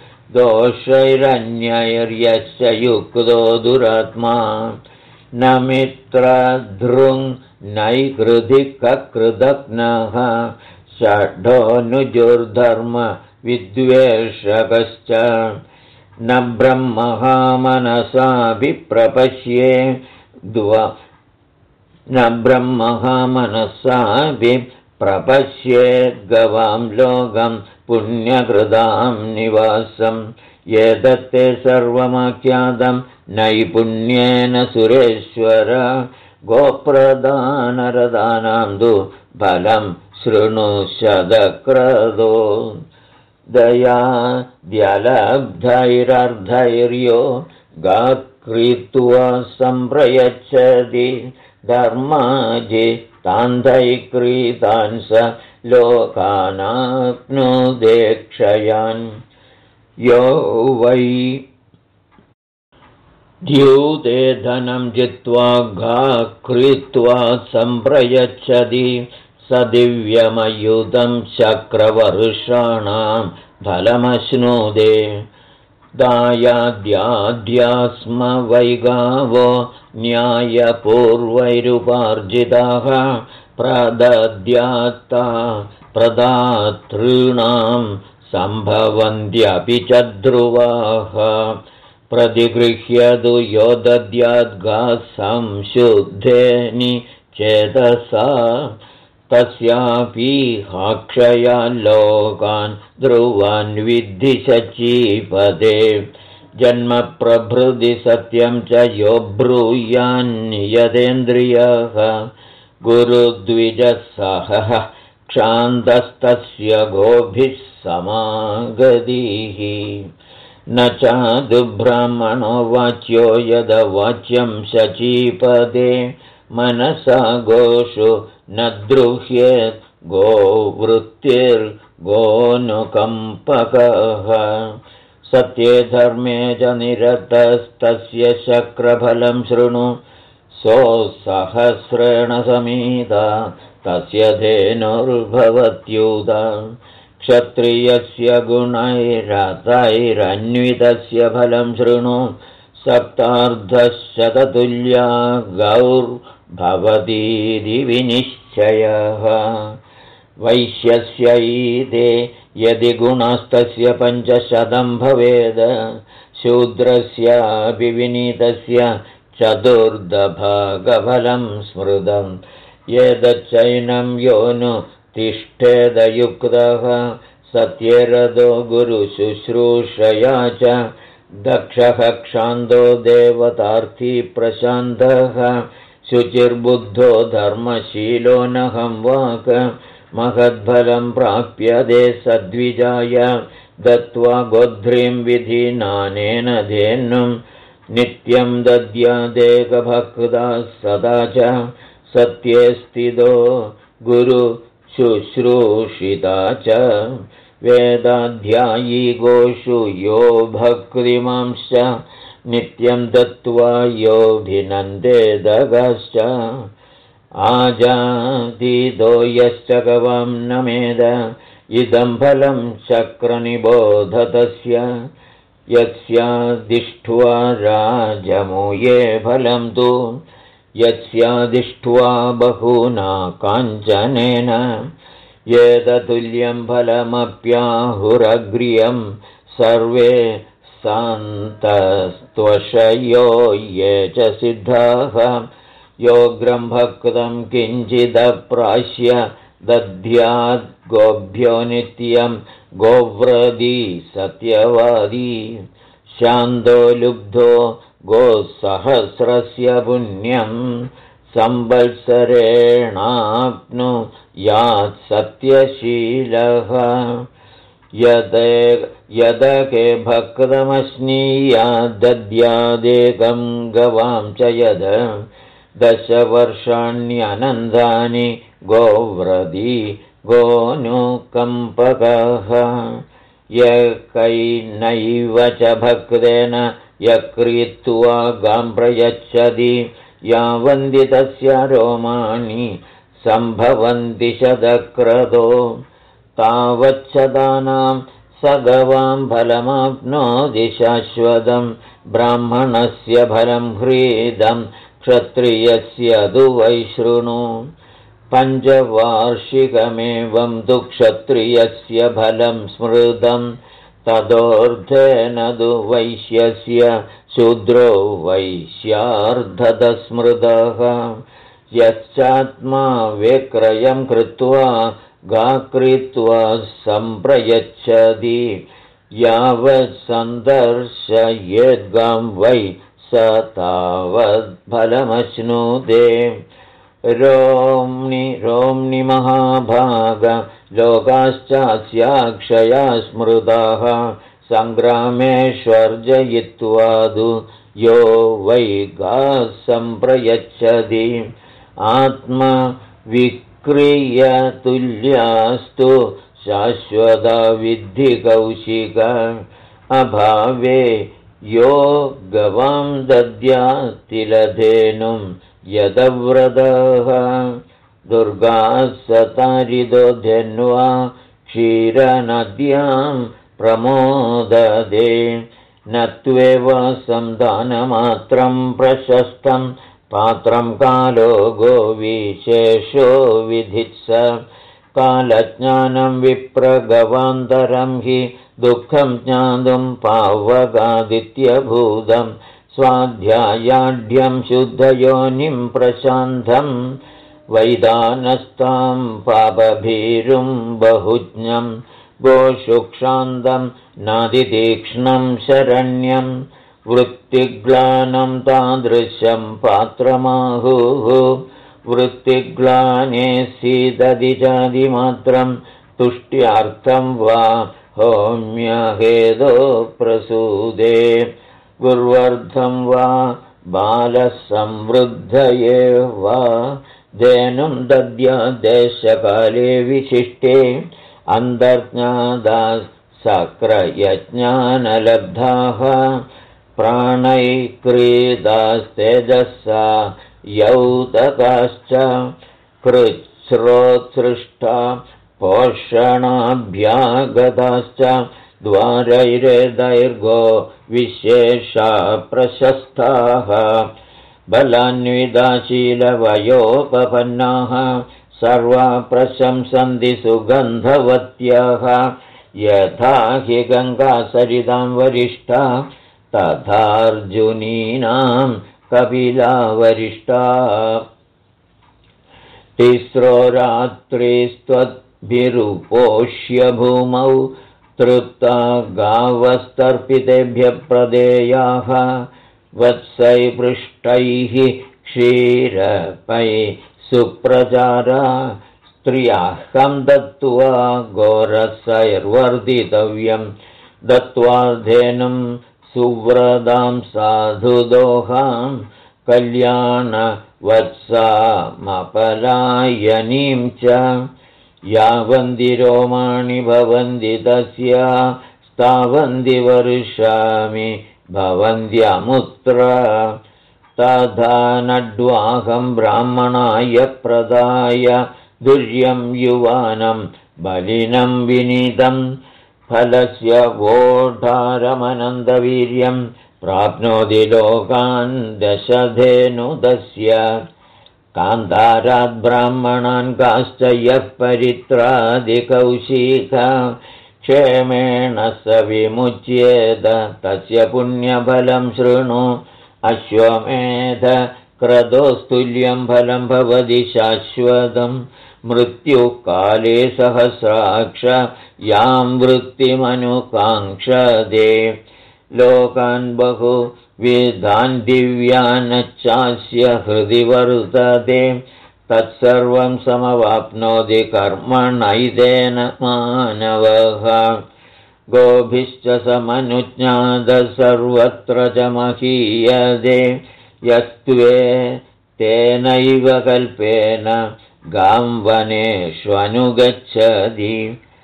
दोषैरन्यैर्यश्च युक्तो दुरात्मा न मित्रधृङ् नैकृधिककृदग्नः षड्ढोऽनुजुर्धर्म विद्वेषकश्च न ब्रह्महा मनसाभिप्रपश्ये न ब्रह्महा मनसाभिप्रपश्येद्गवां लोकं पुण्यकृतां निवासं एतत्ते सर्वमाख्यातं नैपुण्येन सुरेश्वर गोप्रदानरदानां तु फलं शृणु शतक्रतो दया द्यलब्धैरर्धैर्यो गाकृत्वा सम्प्रयच्छति धर्माजि तान्धैक्रीतान् स लोकानाप्नुदेक्षयान् यो वै द्यूते धनं जित्वा गाकृत्वा सम्प्रयच्छति स दिव्यमयुतं चक्रवर्षाणां फलमश्नुदे दायाद्याद्यास्म वैगावो न्यायपूर्वैरुपार्जिताः प्रदद्यात्ता प्रदातॄणां सम्भवन्त्यपि च ध्रुवाः प्रतिगृह्यतु यो दद्याद्गाः संशुद्धेनि चेतसा तस्यापि हाक्षया लोकान् ध्रुवान् विद्धि सचीपदे जन्मप्रभृति सत्यं च यो ब्रूयान्यदेन्द्रियः गुरुद्विजसहः क्षान्तस्तस्य गोभिः समागतिः न चादुब्राह्मणो वाच्यो यदवाच्यं शचीपदे मनसा गोषु न द्रुह्येत् गोवृत्तिर्गोनुकम्पकः सत्ये धर्मे च निरतस्तस्य शक्रफलं शृणु सोऽसहस्रेण समीता तस्य धेनुर्भवत्युत क्षत्रियस्य गुणैरतैरन्वितस्य फलं शृणु सप्तार्धशततुल्या गौर्भवतीति विनिश्चयः वैश्यस्यैते यदि गुणस्तस्य 500 भवेद शूद्रस्यापि विनीतस्य चतुर्दभागफलं स्मृतं एतच्चैनं योनु तिष्ठेदयुक्तः सत्येरदो गुरुशुश्रूषया च दक्षः क्षान्तो देवतार्थी प्रशान्तः शुचिर्बुद्धो धर्मशीलो नहं वाक् महद्फलं प्राप्यते सद्विजाय दत्त्वा गोध्रीं विधिनानेन धेनुं नित्यं दद्यादेकभक्ता सदा च सत्ये स्थितो गुरुशुश्रूषिता च वेदाध्यायी गोषु यो भक्तिमांश्च नित्यं दत्त्वा योऽभिनन्देदगश्च आजातीतो यश्च गवां नमेद इदं फलं चक्रनिबोधतस्य यस्यादिष्ट्वा राजमूये फलं तु यस्यादिष्ट्वा बहुना काञ्चनेन एततुल्यं फलमप्याहुरग्र्यं सर्वे सान्तस्त्वशयो ये च सिद्धाः योऽग्रं भक्तं किञ्चिदप्राश्य दद्याद् गोभ्यो नित्यं गोव्रदी सत्यवादी शान्तो लुब्धो गोसहस्रस्य पुण्यं संवत्सरेणाप्नुयात् सत्यशीलः यदके भक्तमश्नीयाद्दद्यादेकं गवां च यद 10 वर्षाण्यनन्तानि गोव्रदी गोनुकम्पकः यकैनैव च भक्तेन यक्रीत्वा गां प्रयच्छति यावन्ति तस्य रोमाणि सम्भवन्ति शतक्रतो तावच्छदानां स गवां फलमाप्नोति शाश्वतं ब्राह्मणस्य फलं ह्रीदं क्षत्रियस्य तु वैशृणु 5 वार्षिकमेवं तु क्षत्रियस्य फलं स्मृतं तदोर्धेन तु वैश्यस्य शूद्रो वैश्यार्धतस्मृतः यश्चात्मा विक्रयं कृत्वा गाक्रीत्वा सम्प्रयच्छति यावत् सन्दर्शयेद्गां वै स तावद्फलमश्नुते रोम्णि महाभाग लोकाश्चास्याक्षया स्मृताः सङ्ग्रामेष्वर्जयित्वा तु यो वै गाः सम्प्रयच्छति आत्मविक्रियतुल्यास्तु शाश्वता विद्धि कौशिक अभावे यो गवां दद्यात्तिलधेनुं यदव्रतः दुर्गासतारिदो धन्वा क्षीरनद्यां प्रमोददे न त्वेव संधानमात्रं प्रशस्तं पात्रं कालो गोविशेषो विधित्स कालज्ञानं विप्रगवान्तरं हि दुःखं ज्ञातुं पावकादित्यभूतं स्वाध्यायाढ्यं शुद्धयोनिं प्रशान्तं वैदानस्तां पापभीरुं बहुज्ञं गोषुक्षान्तं नादितीक्ष्णं शरण्यं वृत्तिग्लानं तादृशं पात्रमाहुः वृत्तिग्लाने सीदधिजादिमात्रं तुष्ट्यार्थं वा होम्यहेदो प्रसूदे गुर्वर्धं वा बालसंवृद्धये वा धेनुं दद्याद्देशकाले विशिष्टे अन्तर्ज्ञाताः सक्रयज्ञानलब्धाः प्राणैक्रीडास्तेजसा यौतकाश्च कृच्छ्रोत्सृष्टा पोषणाभ्यागताश्च द्वारैर्दैर्गो विशेषा प्रशस्ताः बलान्विदाशीलवयोपपन्नाः सर्वा प्रशंसन्ति सुगन्धवत्याः यथा हि गङ्गासरितां वरिष्ठा तथार्जुनीनां कपिला वरिष्ठा तिस्रो रात्रिस्त्वद्भिरुपोष्य भूमौ तृप्ता गावस्तर्पितेभ्यः प्रदेयाः वत्सैपृष्टैः क्षीरपै सुप्रचारा स्त्रियाहं दत्त्वा गोरसैर्वर्धितव्यं दत्त्वा धेनुं सुव्रतां साधुदोहां कल्याणवत्सामपलायनीं च यावन्ति रोमाणि भवन्ति तस्य स्थावन्ति वर्षामि भवन्त्यमुत्र तथा नड्वाहं ब्राह्मणाय प्रदाय दुर्यं युवानं बलिनं विनीतं फलस्य वोढारमनन्दवीर्यं प्राप्नोति लोकान् दशधेनुदस्य कान्तारात् ब्राह्मणान् काश्च यः परित्रादिकौशिक क्षेमेण स विमुच्येत तस्य पुण्यफलं शृणु अश्वमेध क्रतोस्तुल्यं फलं भवति शाश्वतं मृत्युकाले सहस्राक्ष यां वृत्तिमनुकाङ्क्षते लोकान् बहुविधान् दिव्यान् चास्य हृदि वर्तते तत्सर्वं समवाप्नोति कर्मणैतेन मानवः गोभिश्च समनुज्ञातः सर्वत्र च महीयते यस्त्वे तेनैव कल्पेन गां वनेष्वनुगच्छति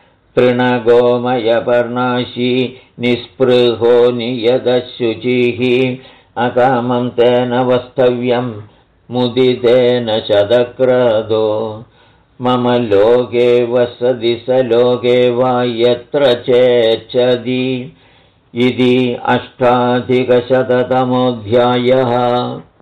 तृणगोमयपर्णाशी निःस्पृहो नियतशुचिः अकामं तेन वस्तव्यं मुदितेन शतक्रदो मम लोके वसति स लोके वा यत्र चेच्छति इति 8अधिकशततमोऽध्यायः।